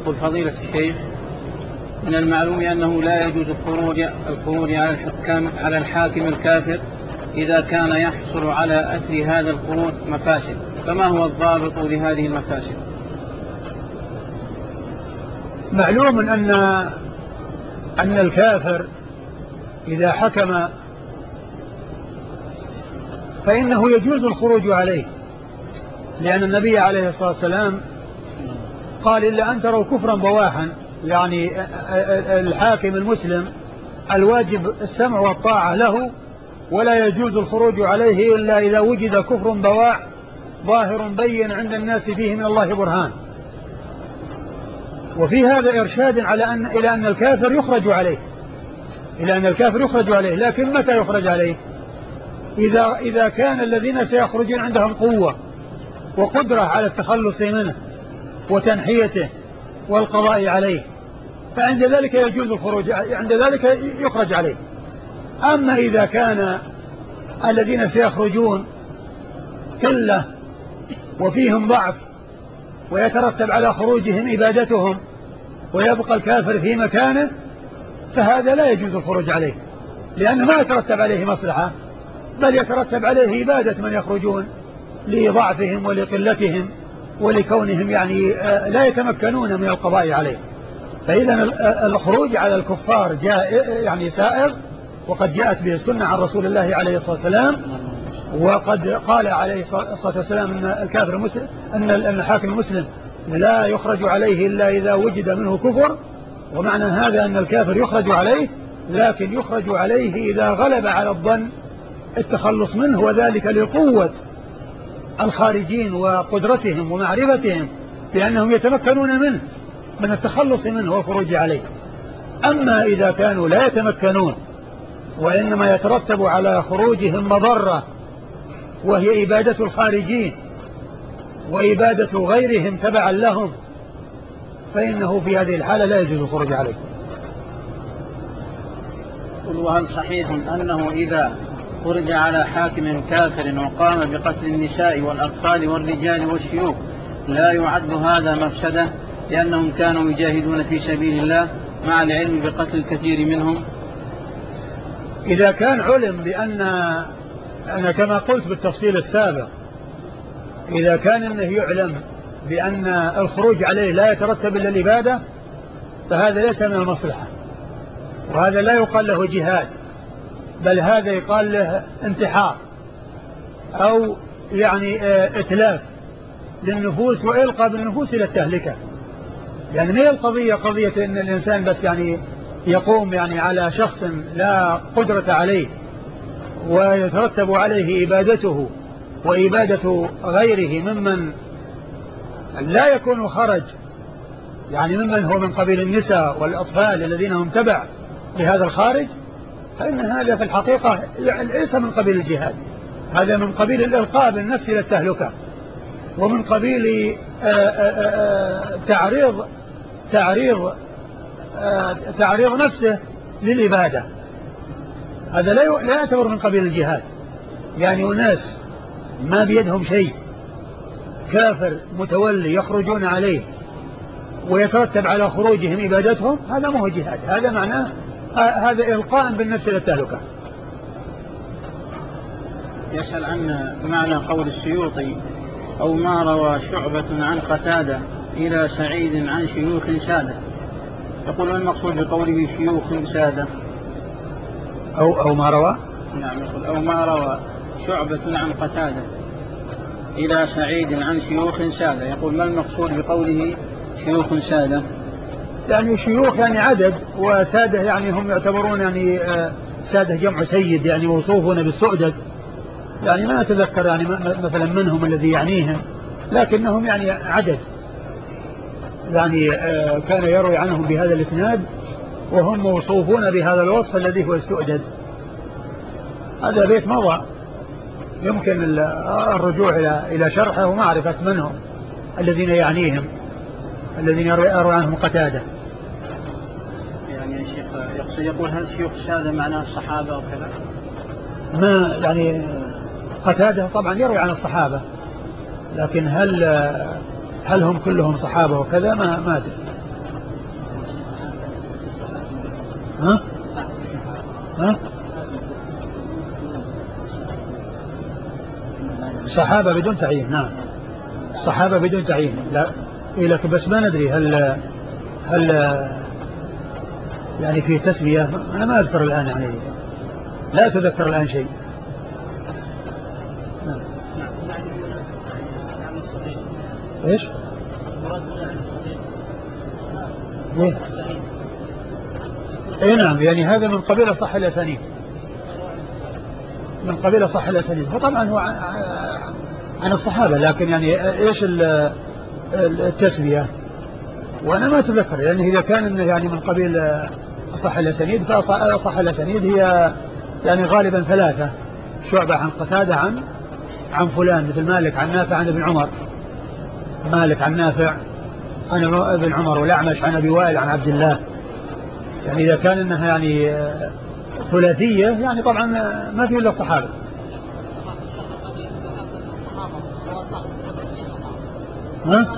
يقول فضيلة الشيخ: من المعلوم أنه لا يجوز الخروج على الحاكم الكافر إذا كان يحصل على أثر هذا الخروج مفاسد، فما هو الضابط لهذه المفاسد؟ معلوم أن الكافر إذا حكم فإنه يجوز الخروج عليه، لأن النبي عليه الصلاة والسلام قال: إلا أن تروا كفرا بواحا، يعني الحاكم المسلم الواجب السمع والطاعة له، ولا يجوز الخروج عليه إلا إذا وجد كفر بواح ظاهر بين عند الناس فيه من الله برهان. وفي هذا إرشاد إلى أن الكافر يخرج عليه، لكن متى يخرج عليه؟ إذا كان الذين سيخرجون عندهم قوة وقدرة على التخلص منه وتنحيته والقضاء عليه، فعند ذلك يجوز الخروج، عند ذلك يخرج عليه. أما إذا كان الذين سيخرجون قلة وفيهم ضعف ويترتب على خروجهم إبادتهم ويبقى الكافر في مكانه، فهذا لا يجوز الخروج عليه، لأنه ما يترتب عليه مصلحة، بل يترتب عليه إبادة من يخرجون لضعفهم ولقلتهم ولكونهم يعني لا يتمكنون من القضاء عليه. فإذا الخروج على الكفار جاء يعني سائغ، وقد جاءت به السنة عن رسول الله عليه الصلاة والسلام، وقد قال عليه الصلاة والسلام أن الكافر المسلم أن الحاكم المسلم لا يخرج عليه إلا إذا وجد منه كفر. ومعنى هذا أن الكافر يخرج عليه، لكن يخرج عليه إذا غلب على الظن التخلص منه، وذلك لقوة الخارجين وقدرتهم ومعرفتهم بأنهم يتمكنون منه من التخلص منه والخروج عليه. أما إذا كانوا لا يتمكنون وإنما يترتب على خروجهم مضرة، وهي إبادة الخارجين وإبادة غيرهم تبعا لهم، فإنه في هذه الحالة لا يجوز الخروج عليه. وهل صحيح أنه إذا خرج على حاكم كافر وقام بقتل النساء والأطفال والرجال والشيوخ لا يعد هذا مفسدة، لأنهم كانوا يجاهدون في سبيل الله مع العلم بقتل الكثير منهم؟ إذا كان علم بأن أنا كما قلت بالتفصيل السابق، إذا كان أنه يعلم بأن الخروج عليه لا يترتب إلا الإبادة، فهذا ليس من المصلحة، وهذا لا يقال له جهاد، بل هذا يقال له انتحار أو يعني إتلاف للنفوس وإلقاء بالنفوس إلى التهلكة. يعني ما هي القضية قضية أن الإنسان بس يعني يقوم يعني على شخص لا قدرة عليه ويترتب عليه إبادته وإبادة غيره ممن لا يكون خرج، يعني ممن هو من قبيل النساء والأطفال الذين هم تبع لهذا الخارج، فإن هذا في الحقيقة ليس من قبيل الجهاد، هذا من قبيل الإلقاء بالنفس إلى التهلكة، ومن قبيل تعريض نفسه للإبادة. هذا لا يعتبر من قبيل الجهاد. يعني أناس ما بيدهم شيء، كافر متولي يخرجون عليه ويترتب على خروجهم إبادتهم، هذا ما هو جهاد، هذا معناه هذا إلقاء بالنفس إلى التهلكة. يسأل عن معنى قول السيوطي: أو ما روى شعبة عن قتادة إلى سعيد عن شيوخ سادة. يقول: ما المقصود بقوله شيوخ سادة؟ أو ما روى، نعم، يقول: أو ما روى شعبة عن قتادة إلى سعيد عن شيوخ سادة. يقول: ما المقصود بقوله شيوخ سادة؟ يعني شيوخ يعني عدد، وسادة يعني هم يعتبرون يعني سادة جمع سيد، يعني موصوفون بالسؤدد، يعني ما أتذكر يعني مثلا منهم الذي يعنيهم، لكنهم يعني عدد، يعني كان يروي عنهم بهذا الإسناد وهم موصوفون بهذا الوصف الذي هو السؤدد. هذا بيت مضى، يمكن الرجوع إلى شرحه ومعرفة منهم الذين يعنيهم، الذين يروي عنهم قتادة. يعني الشيخ يقصد يقول: هل شيوخ السادة معناه الصحابة وكذا؟ ما يعني قتادة طبعا يروي عن الصحابة، لكن هل هم كلهم صحابة وكذا ما أدري. ها؟ ها؟ صحابة بدون تعيين. نعم، صحابة بدون تعيين. لا إيه، لكن بس ما ندري هل يعني في تسمية. أنا ما أذكر الآن، يعني لا أتذكر الآن شيء. نعم. إيش؟ إيه؟ إيه نعم، يعني هذا من قبيل صح الأسانيد، من قبيل صح الأسانيد. فطبعا هو عن الصحابة، لكن يعني إيش التسمية، وأنا ما أتذكر. يعني إذا كان يعني من قبيل أصح الأسانيد، فأصح الأسانيد هي يعني غالبا ثلاثة: شعبة عن قتادة عن فلان، مثل مالك عن نافع عن ابن عمر، مالك عن نافع عن ابن عمر، والأعمش عن أبي وائل عن عبد الله. يعني إذا كان إنها يعني ثلاثية، يعني طبعا ما في إلا الصحابة. ها؟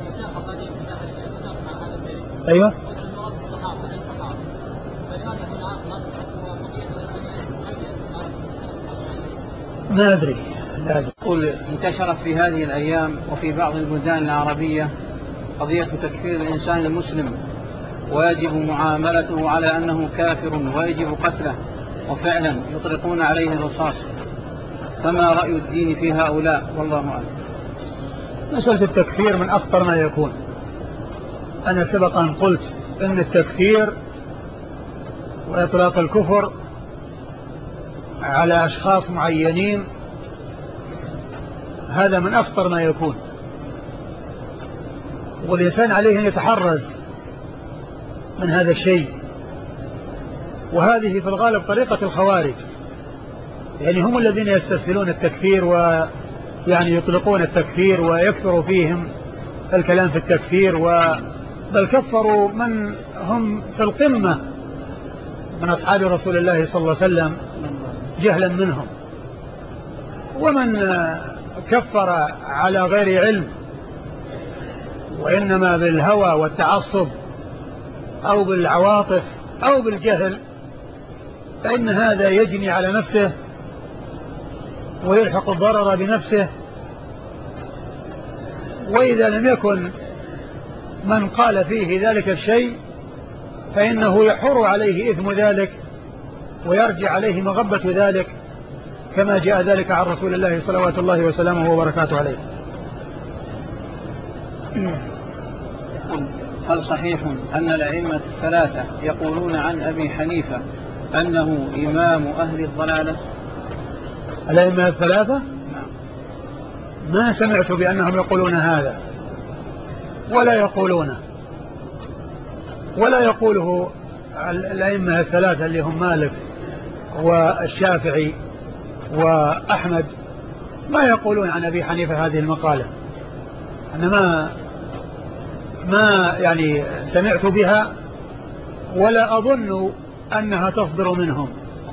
أيوة. ما أدري. لا أدري. يقول: انتشرت في هذه الأيام وفي بعض البلدان العربية قضية تكفير الإنسان المسلم، ويجب معاملته على أنه كافر ويجب قتله، وفعلا يطلقون عليه الرصاص. فما رأي الدين في هؤلاء؟ والله أعلم. مسألة التكفير من أخطر ما يكون. أنا سبق أن قلت إن التكفير وإطلاق الكفر على أشخاص معينين هذا من أخطر ما يكون، والإنسان عليه أن يتحرز من هذا الشيء. وهذه في الغالب طريقة الخوارج، يعني هم الذين يستسهلون التكفير ويعني يطلقون التكفير ويكثر فيهم الكلام في التكفير، بل كفروا من هم في القمة من أصحاب رسول الله صلى الله عليه وسلم جهلا منهم. ومن كفر على غير علم وإنما بالهوى والتعصب أو بالعواطف أو بالجهل، فإن هذا يجني على نفسه ويلحق الضرر بنفسه. وإذا لم يكن من قال فيه ذلك الشيء، فإنه يحر عليه إثم ذلك ويرجع عليه مغبة ذلك، كما جاء ذلك عن رسول الله صلوات الله وسلامه وبركاته عليه. هل صحيح أن الأئمة الثلاثة يقولون عن أبي حنيفة أنه إمام أهل الضلالة؟ الأئمة الثلاثة؟ ما سمعت بأنهم يقولون هذا، ولا يقوله الأئمة الثلاثة اللي هم مالك والشافعي وأحمد، ما يقولون عن أبي حنيفة هذه المقالة. أنا ما يعني سمعت بها، ولا أظن أنها تصدر منهم.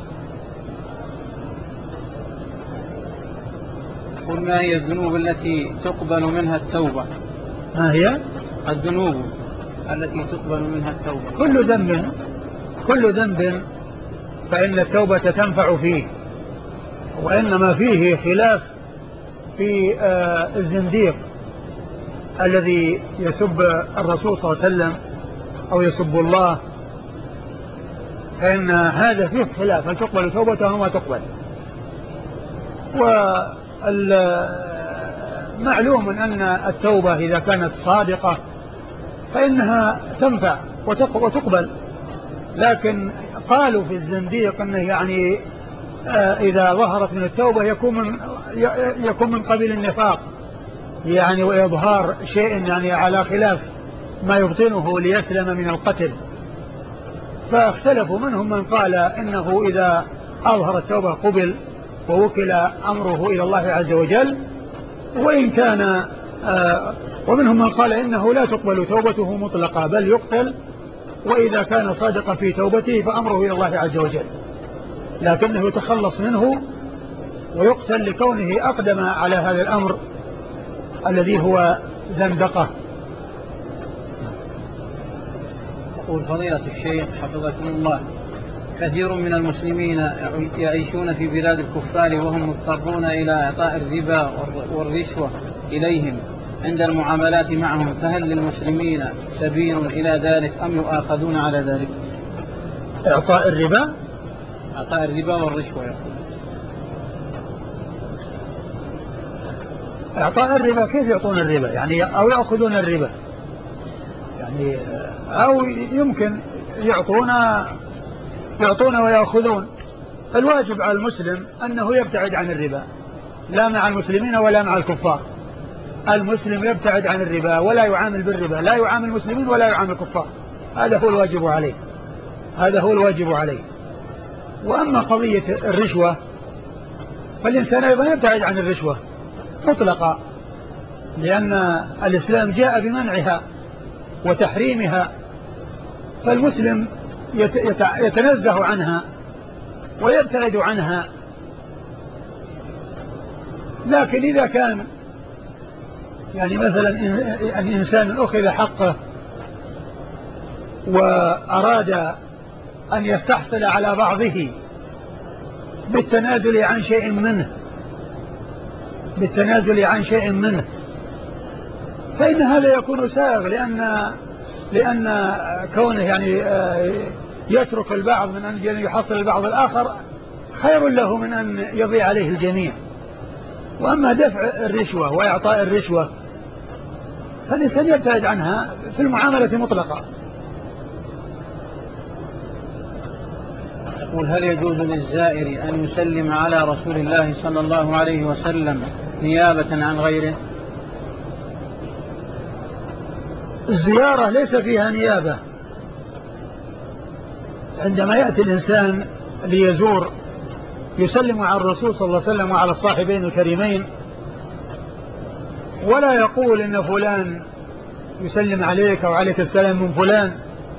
قل: ما هي الذنوب التي تقبل منها التوبة؟ ما هي الذنوب التي تقبل منها التوبة؟ كل ذنب فإن التوبة تنفع فيه، وإنما فيه خلاف في الزنديق الذي يسب الرسول صلى الله عليه وسلم أو يسب الله، فإن هذا فيه خلاف، هل تقبل توبته وما تقبل. ومعلوم أن التوبة إذا كانت صادقة فإنها تنفع وتقبل. لكن قالوا في الزنديق أنه يعني إذا ظهرت من التوبة يكون من قبيل النفاق، يعني وإظهار شيء يعني على خلاف ما يبطنه ليسلم من القتل. فاختلفوا، منهم من قال إنه إذا أظهر التوبة قبل ووكل أمره إلى الله عز وجل، وإن كان ومنهم من قال إنه لا تقبل توبته مطلقة بل يقتل، وإذا كان صادقا في توبته فأمره إلى الله عز وجل، لكنه يتخلص منه ويقتل لكونه أقدم على هذا الأمر الذي هو زندقة. يقول: فضيلة الشيخ حفظكم الله، كثير من المسلمين يعيشون في بلاد الكفار وهم مضطرون إلى إعطاء الربا والرشوة إليهم عند المعاملات معهم، فهل للمسلمين سبيل إلى ذلك أم يؤاخذون على ذلك؟ إعطاء الربا؟ إعطاء الربا والرشوة يقول. إعطاء الربا كيف يعطون الربا؟ يعني أو يأخذون الربا، يعني أو يمكن يعطون ويأخذون. الواجب على المسلم أنه يبتعد عن الربا، لا مع المسلمين ولا مع الكفار. المسلم يبتعد عن الربا ولا يعامل بالربا، لا يعامل المسلمين ولا يعامل الكفار. هذا هو الواجب عليه، هذا هو الواجب عليه. وأما قضية الرشوة فالإنسان أيضا يبتعد عن الرشوة مطلقا، لأن الإسلام جاء بمنعها وتحريمها، فالمسلم يتنزه عنها ويبتعد عنها. لكن إذا كان يعني مثلا أن إنسان أخذ حقه وأراد أن يستحصل على بعضه بالتنازل عن شيء منه فإن هذا يكون سائغ، لأن كونه يعني يترك البعض من أن يحصل البعض الآخر خير له من أن يضيع عليه الجميع. وأما دفع الرشوة وإعطاء الرشوة فالإنسان يبتعد عنها في المعاملة مطلقة. يقول: هل يجوز للزائر أن يسلم على رسول الله صلى الله عليه وسلم نيابة عن غيره؟ الزيارة ليس فيها نيابة. عندما يأتي الإنسان ليزور يسلم على الرسول صلى الله عليه وسلم وعلى الصاحبين الكريمين، ولا يقول إن فلان يسلم عليك وعليك السلام من فلان.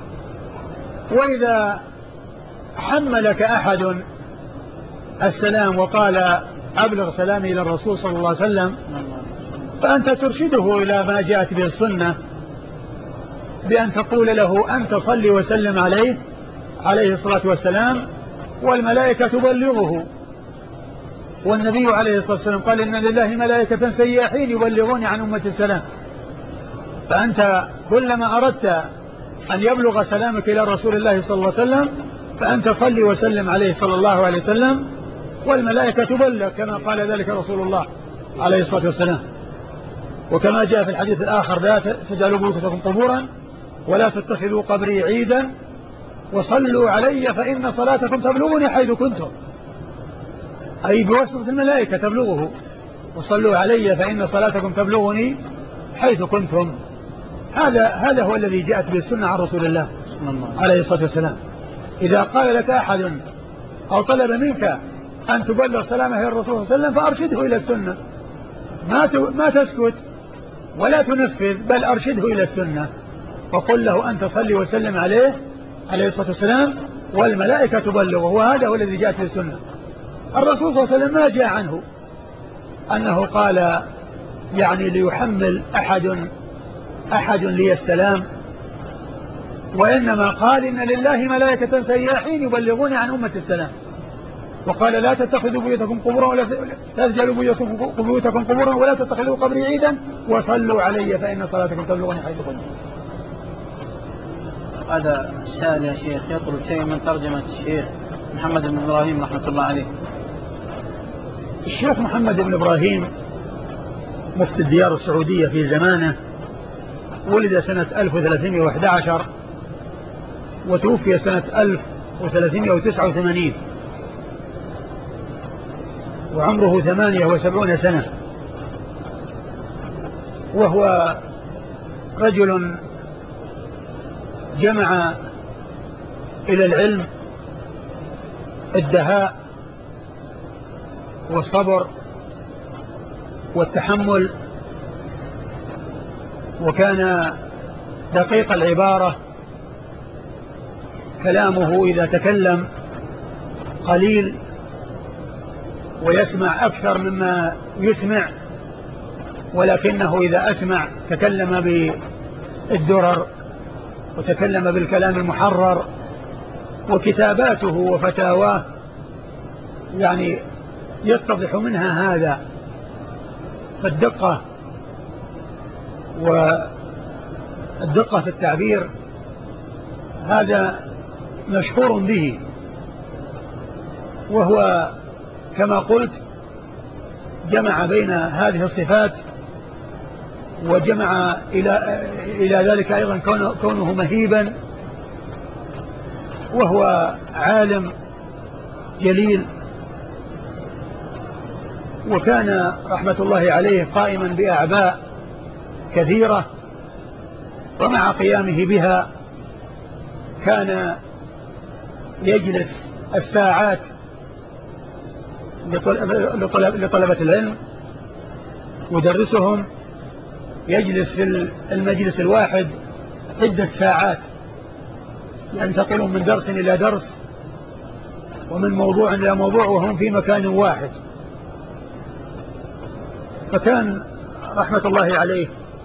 وإذا حملك أحد السلام وقال أبلغ سلامي إلى الرسول صلى الله عليه وسلم فأنت ترشده إلى ما جاءت به السنة بأن تقول له أنت صلي وسلم عليه الصلاة والسلام والملائكة تبلغه. والنبي عليه الصلاة والسلام قال إن لله ملائكة سياحين يبلغون عن أمة السلام. فأنت كلما أردت أن يبلغ سلامك إلى رسول الله صلى الله عليه وسلم فأنت صلي وسلم عليه صلى الله عليه وسلم والملائكة تبلغ كما قال ذلك رسول الله عليه الصلاة والسلام. وكما جاء في الحديث الآخر: لا تجعلوا بيوتكم قبورا ولا تتخذوا قبري عيدا وصلوا علي فإن صلاتكم تبلغني حيث كنتم، أي بواسطة الملائكة تبلغه. وصلوا علي فإن صلاتكم تبلغني حيث كنتم. هذا هو الذي جاءت به السنة عن رسول الله عليه الصلاة والسلام. إذا قال لك أحد أو طلب منك أن تبلغ سلامه إلى الرسول صلى الله عليه وسلم فأرشده إلى السنة، ما تسكت ولا تنفذ، بل أرشده إلى السنة وقل له أنت صلي وسلم عليه الصلاة والسلام والملائكة تبلغه. وهذا هو الذي جاءت به السنة. الرسول صلى الله عليه وسلم ما جاء عنه أنه قال يعني ليحمل أحد لي السلام، وإنما قال إن لله ملائكة سياحين يبلغون عن أمة السلام. وقال: لا تتخذوا بيوتكم قبورا ولا تجعلوا بيوتكم قبورا ولا تتخذوا قبري عيدا وصلوا علي فإن صلاتكم تبلغني حيث كنتم. هذا السائل يا شيخ يطلب شيء من ترجمة الشيخ محمد بن إبراهيم رحمة الله عليه. الشيخ محمد بن إبراهيم مفتي الديار السعودية في زمانه، ولد سنة 1311 وتوفي سنة 1389 وعمره 78 سنة، وهو رجل جمع إلى العلم الدهاء والصبر والتحمل، وكان دقيق العبارة، كلامه إذا تكلم قليل ويسمع أكثر مما يسمع، ولكنه إذا أسمع تكلم بالدرر وتكلم بالكلام المحرر وكتاباته وفتاواه يعني يتضح منها هذا، فالدقة والدقة في التعبير هذا مشهور به، وهو كما قلت جمع بين هذه الصفات، وجمع إلى ذلك أيضا كونه مهيبا، وهو عالم جليل، وكان رحمة الله عليه قائما بأعباء كثيرة، ومع قيامه بها كان يجلس الساعات لطلبة العلم يدرسهم، يجلس في المجلس الواحد عدة ساعات، ينتقل من درس إلى درس ومن موضوع إلى موضوع وهم في مكان واحد. فكان رحمة الله عليه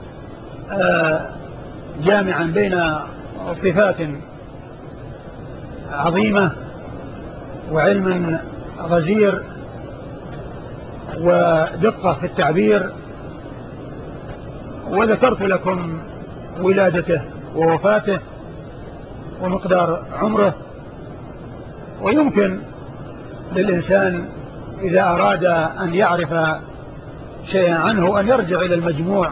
جامعا بين صفات عظيمة وعلم غزير ودقة في التعبير. وذكرت لكم ولادته ووفاته ومقدار عمره، ويمكن للإنسان إذا أراد أن يعرف شيئا عنه أن يرجع إلى المجموع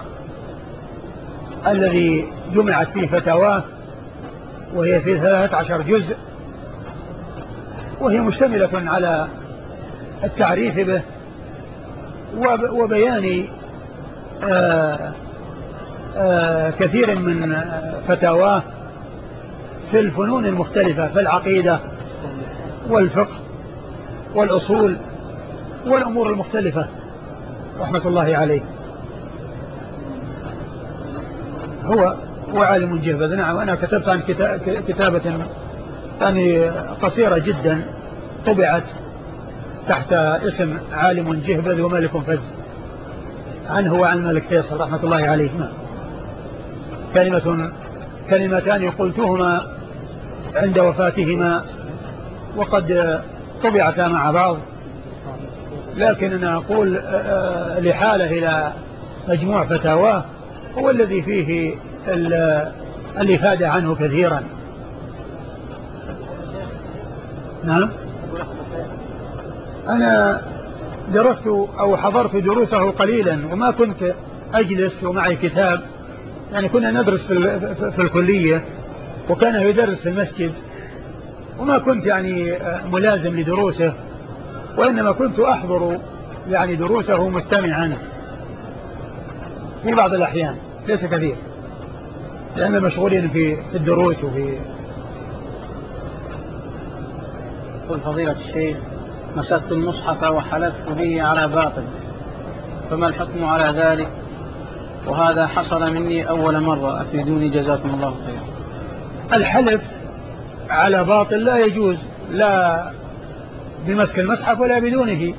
الذي جمعت فيه فتاواه، وهي في 13 جزء، وهي مشتملة على التعريف به وبيان كثير من فتاواه في الفنون المختلفة، في العقيدة والفقه والأصول والأمور المختلفة رحمة الله عليه. هو عالم جهبذ. نعم، أنا كتبت عن كتابة يعني قصيرة جدا طبعت تحت اسم عالم جهبذ وملك فذ، عنه وعن الملك فيصل رحمة الله عليه. كلمتان قلتهما عند وفاتهما وقد طبعتا مع بعض، لكن أنا أقول لحالة إلى مجموع فتاواه هو الذي فيه الإفادة عنه كثيرا. نعم، أنا درست أو حضرت دروسه قليلا، وما كنت أجلس ومعي كتاب، يعني كنا ندرس في الكلية، وكان يدرس في المسجد، وما كنت يعني ملازم لدروسه، وإنما كنت أحضر يعني دروسه مستمعا في بعض الأحيان، ليس كثير، لأن مشغولين في الدروس وفي. قل فضيلة الشيخ: مسكت المصحف وحلفت به على باطل، فما الحكم على ذلك؟ وهذا حصل مني أول مرة، أفيدوني جزاكم الله خيرا. الحلف على باطل لا يجوز، لا بمسك المصحف ولا بدونه.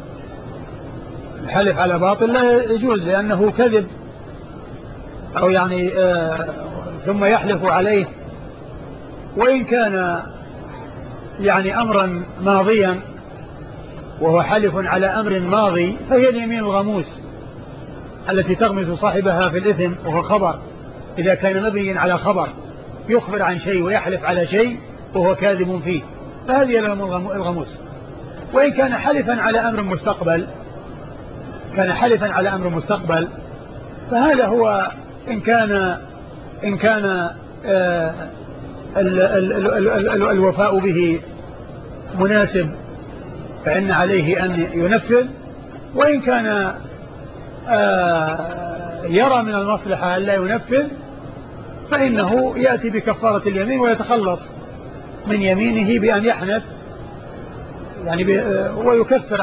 الحلف على باطل لا يجوز لأنه كذب، أو يعني ثم يحلف عليه، وإن كان يعني أمرا ماضيا وهو حلف على أمر ماضي فهي اليمين الغموس التي تغمس صاحبها في الإثم، وهو خبر. إذا كان مبنيا على خبر يخبر عن شيء ويحلف على شيء وهو كاذب فيه، فهذه الغموس. وإن كان حلفا على أمر مستقبل، فهذا هو إن كان الوفاء به مناسب فإن عليه أن ينفذ، وإن كان يرى من المصلحة أن لا ينفذ فإنه يأتي بكفارة اليمين ويتخلص من يمينه بأن يحنث يعني ويكفر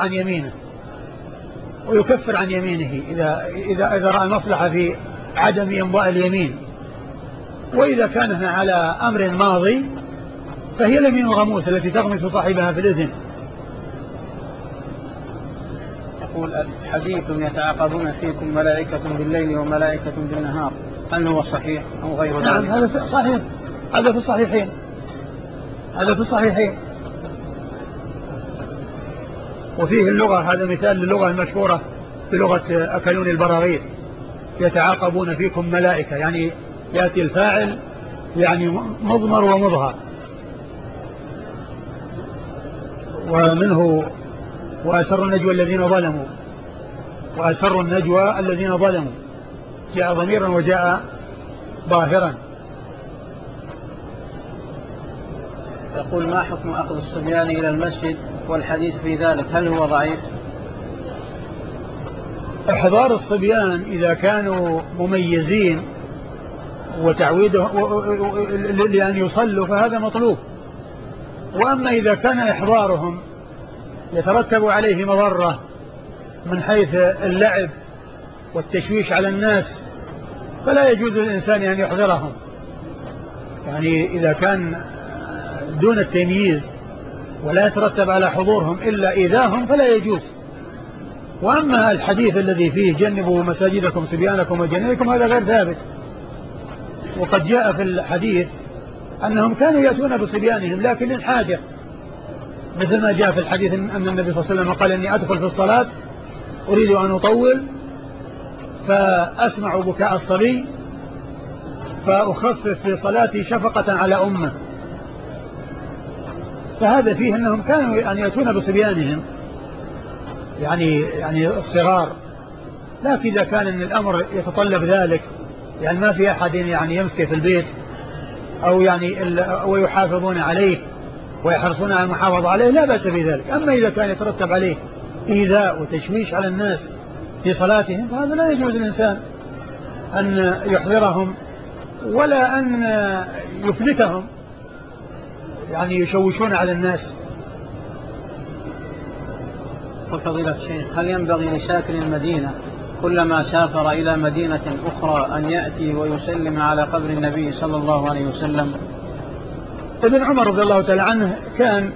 عن يمينه إذا رأى المصلحة في عدم إمضاء اليمين. وإذا كان على أمر ماضي فهي اليمين الغموس التي تغمس صاحبها في الإثم. يقول: حديث يتعاقبون فيكم ملائكة بالليل وملائكة بالنهار، هل هو صحيح أو غير ذلك؟ نعم، هذا صحيح، هذا في الصحيحين، هذا في الصحيحين. وفيه اللغة، هذا مثال للغة المشهورة بلغة أكلون البراغيث، يتعاقبون فيكم ملائكة، يعني يأتي الفاعل يعني مضمر ومظهر. ومنه وأسروا النجوى الذين ظلموا، وأسروا النجوى الذين ظلموا، جاء ضميرا وجاء ظاهرا. يقول: ما حكم أخذ الصبيان إلى المسجد والحديث في ذلك، هل هو ضعيف؟ إحضار الصبيان إذا كانوا مميزين وتعويده لأن يصلوا فهذا مطلوب. وأما إذا كان إحضارهم يترتب عليه مضرة من حيث اللعب والتشويش على الناس فلا يجوز للإنسان أن يحضرهم، يعني إذا كان دون التمييز ولا يترتب على حضورهم إلا إيذاهم فلا يجوز. وأما الحديث الذي فيه جنبوا مساجدكم صبيانكم وجنبكم هذا غير ثابت. وقد جاء في الحديث أنهم كانوا يأتون بصبيانهم لكن للحاجة، مثل ما جاء في الحديث أن النبي صلى الله عليه وسلم قال: إني أدخل في الصلاة أريد أن أطول فأسمع بكاء الصبي فأخفف في صلاتي شفقة على أمه. فهذا فيه أنهم كانوا يعني يأتون بصبيانهم يعني الصغار، لكن إذا كان إن الأمر يتطلب ذلك، يعني ما في أحد يعني يمسكه في البيت أو يعني ويحافظون عليه ويحرصون على المحافظة عليه لا بأس بذلك. أما إذا كان يترتب عليه إيذاء وتشويش على الناس في صلاتهم فهذا لا يجوز للإنسان أن يحضرهم ولا أن يفلتهم يعني يشوشون على الناس. وفضيلة الشيخ، هل ينبغي لساكن المدينة كلما سافر إلى مدينة أخرى أن يأتي ويسلم على قبر النبي صلى الله عليه وسلم؟ ابن عمر رضي الله تعالى عنه كان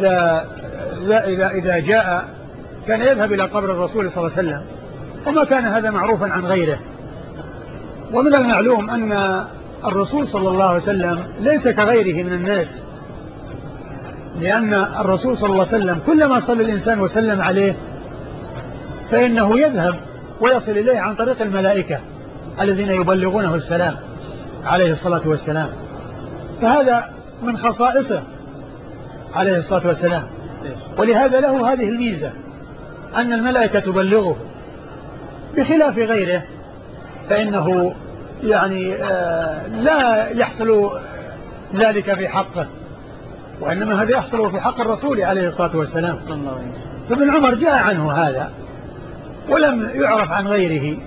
إذا جاء كان يذهب إلى قبر الرسول صلى الله عليه وسلم، وما كان هذا معروفا عن غيره. ومن المعلوم أن الرسول صلى الله عليه وسلم ليس كغيره من الناس، لأن الرسول صلى الله عليه وسلم كلما صلى الإنسان وسلم عليه فإنه يذهب ويصل إليه عن طريق الملائكة الذين يبلغونه السلام عليه الصلاة والسلام. فهذا من خصائصه عليه الصلاة والسلام، ولهذا له هذه الميزة أن الملائكة تبلغه، بخلاف غيره فإنه يعني لا يحصل ذلك في حقه، وإنما هذا يحصل في حق الرسول عليه الصلاة والسلام. فابن عمر جاء عنه هذا ولم يعرف عن غيره.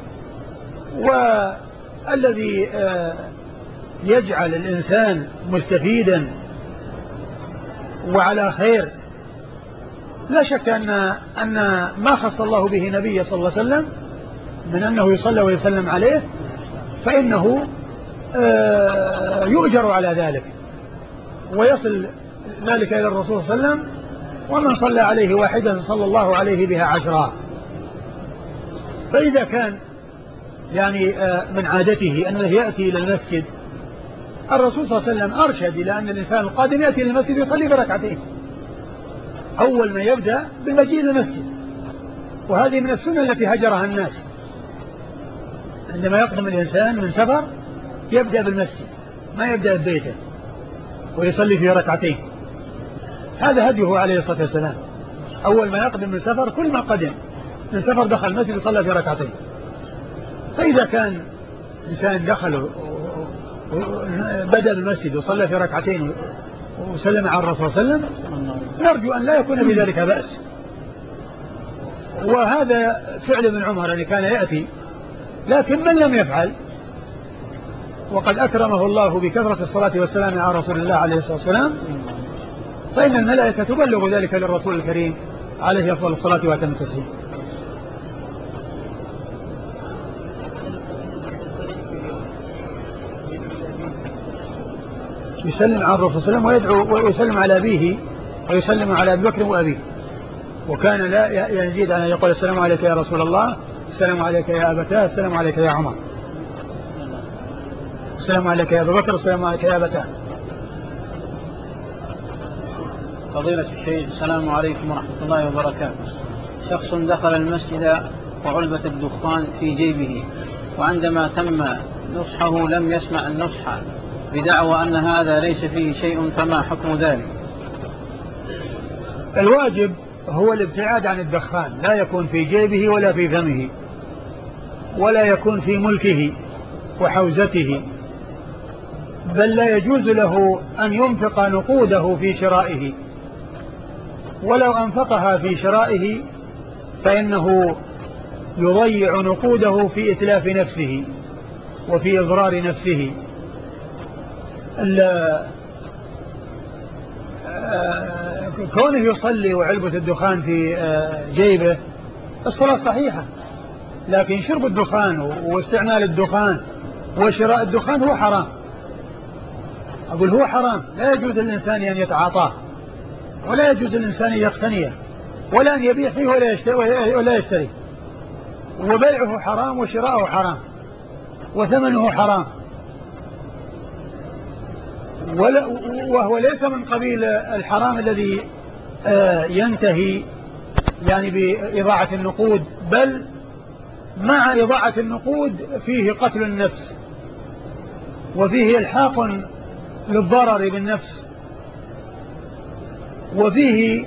والذي يجعل الإنسان مستفيدا وعلى خير لا شك أن ما خص الله به نبيه صلى الله عليه وسلم من أنه يصلى ويسلم عليه فإنه يؤجر على ذلك ويصل ذلك إلى الرسول صلى الله عليه وسلم، ومن صلى عليه واحدة صلى الله عليه بها 10. فإذا كان يعني من عادته أنه يأتي إلى المسجد، الرسول صلى الله عليه وسلم أرشد إلى أن الإنسان القادم يأتي إلى المسجد يصلي بركعتين أول ما يبدأ بالمجيء إلى المسجد. وهذه من السنة التي هجرها الناس، عندما يقدم الإنسان من سفر يبدأ بالمسجد ما يبدأ ببيته ويصلي فيه ركعتين. هذا هديه عليه الصلاة والسلام، أول ما يقدم من سفر كل ما قدم من سفر دخل المسجد وصلى في ركعتين. فإذا كان إنسان دخل بدأ بالمسجد وصلى في ركعتين وسلم على الرسول صلى الله عليه وسلم نرجو أن لا يكون بذلك بأس. وهذا فعل ابن عمر أن كان يأتي، لكن من لم يفعل وقد أكرمه الله بكثرة الصلاة والسلام على رسول الله عليه الصلاة والسلام فإن الملائكة تبلغ ذلك للرسول الكريم عليه أفضل الصلاة وأتم التسليم. يسلم على الرسول صلى الله عليه وسلم ويدعو ويسلم على أبيه ويسلم على أبي بكر وأبيه، وكان لا يزيد أن يقول: السلام عليك يا رسول الله، السلام عليك يا أبتاه، السلام عليك يا عمر، السلام عليك يا أبا بكر، السلام عليك يا أبتاه. فضيلة الشيخ، السلام عليكم ورحمة الله وبركاته. شخص دخل المسجد وعلبة الدخان في جيبه، وعندما تم نصحه لم يسمع النصح بدعوى أن هذا ليس فيه شيء، فما حكم ذلك؟ الواجب هو الابتعاد عن الدخان، لا يكون في جيبه ولا في فمه ولا يكون في ملكه وحوزته، بل لا يجوز له أن ينفق نقوده في شرائه، ولو أنفقها في شرائه فإنه يضيع نقوده في إتلاف نفسه وفي إضرار نفسه. كونه يصلي وعلبة الدخان في جيبه الصلاة صحيحة، لكن شرب الدخان واستعمال الدخان وشراء الدخان هو حرام. أقول هو حرام، لا يجوز للإنسان أن يتعاطاه، ولا يجوز للإنسان أن يقتنيه، ولا أن يبيع فيه ولا يشتري. وبيعه حرام وشراءه حرام وثمنه حرام، وهو ليس من قبيل الحرام الذي ينتهي يعني بإضاعة النقود، بل مع إضاعة النقود فيه قتل النفس، وفيه إلحاق للضرر بالنفس، وفيه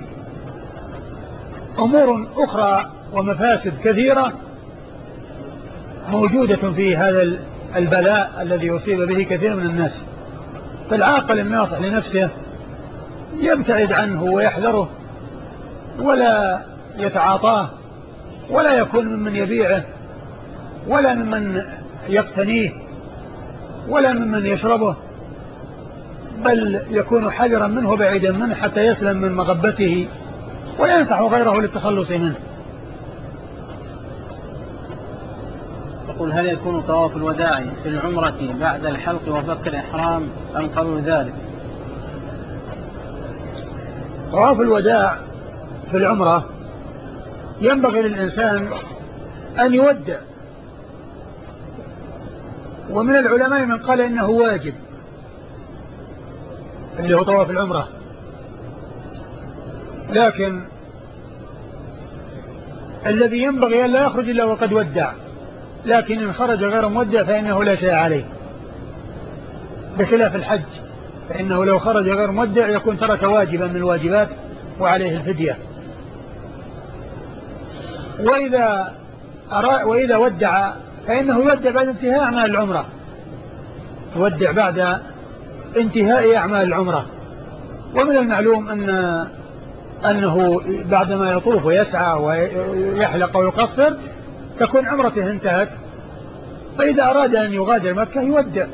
أمور أخرى ومفاسد كثيرة موجودة في هذا البلاء الذي يصيب به كثير من الناس. فالعاقل الناصح لنفسه يبتعد عنه ويحذره، ولا يتعاطاه، ولا يكون ممن يبيعه، ولا ممن يقتنيه، ولا ممن يشربه، بل يكون حذرا منه وبعيدا منه حتى يسلم من مغبته، وينصح غيره للتخلص منه. يقول: هل يكون طواف الوداع في العمرة بعد الحلق وفك الإحرام أم قبل ذلك؟ طواف الوداع في العمرة ينبغي للإنسان أن يودع، ومن العلماء من قال إنه واجب اللي هو طواف العمرة، لكن الذي ينبغي أن لا يخرج إلا وقد ودع، لكن إن خرج غير مودع فإنه لا شيء عليه، بخلاف الحج فإنه لو خرج غير مودع يكون ترك واجبا من الواجبات وعليه الفدية. وإذا ودع فإنه يودع بعد انتهاء أعمال العمرة، يودع بعد انتهاء أعمال العمرة. ومن المعلوم أنه بعدما يطوف ويسعى ويحلق ويقصر تكون عمرته انتهت، فإذا أراد أن يغادر مكة يودع.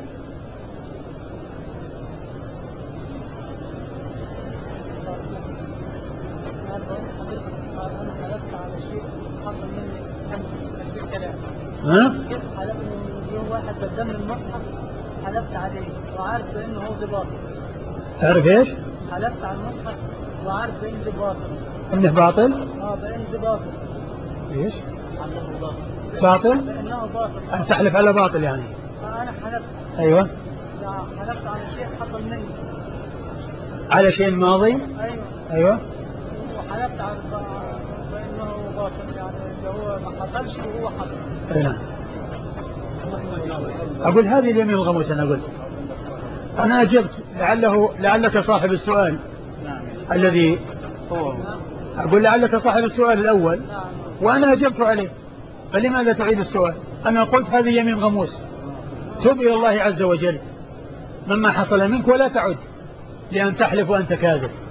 واحد قدم المصحف حلفت عليه وعارف بأنه هو باطل. تعرف ايش؟ حلفت على المصحف وعارف بأنه باطل. انه باطل؟ بأنه باطل. ايش؟ انه باطل. باطل؟ بأنه باطل. أن تحلف على باطل يعني؟ أنا حلفت. أيوة. حلفت على شيء حصل مني. على شيء ماضي؟ أيوة. أيوة. وحلفت على بأنه باطل، يعني اللي هو ما حصلش وهو حصل. نعم. أقول هذه اليمين الغموس. أنا أجبت لعلك صاحب السؤال. نعم. الذي هو أقول لعلك صاحب السؤال الأول. نعم. وأنا أجبت عليه، فلماذا تعيد السؤال؟ أنا قلت هذه يمين غموس، تب إلى الله عز وجل مما حصل منك ولا تعد لأن تحلف وأنت كاذب.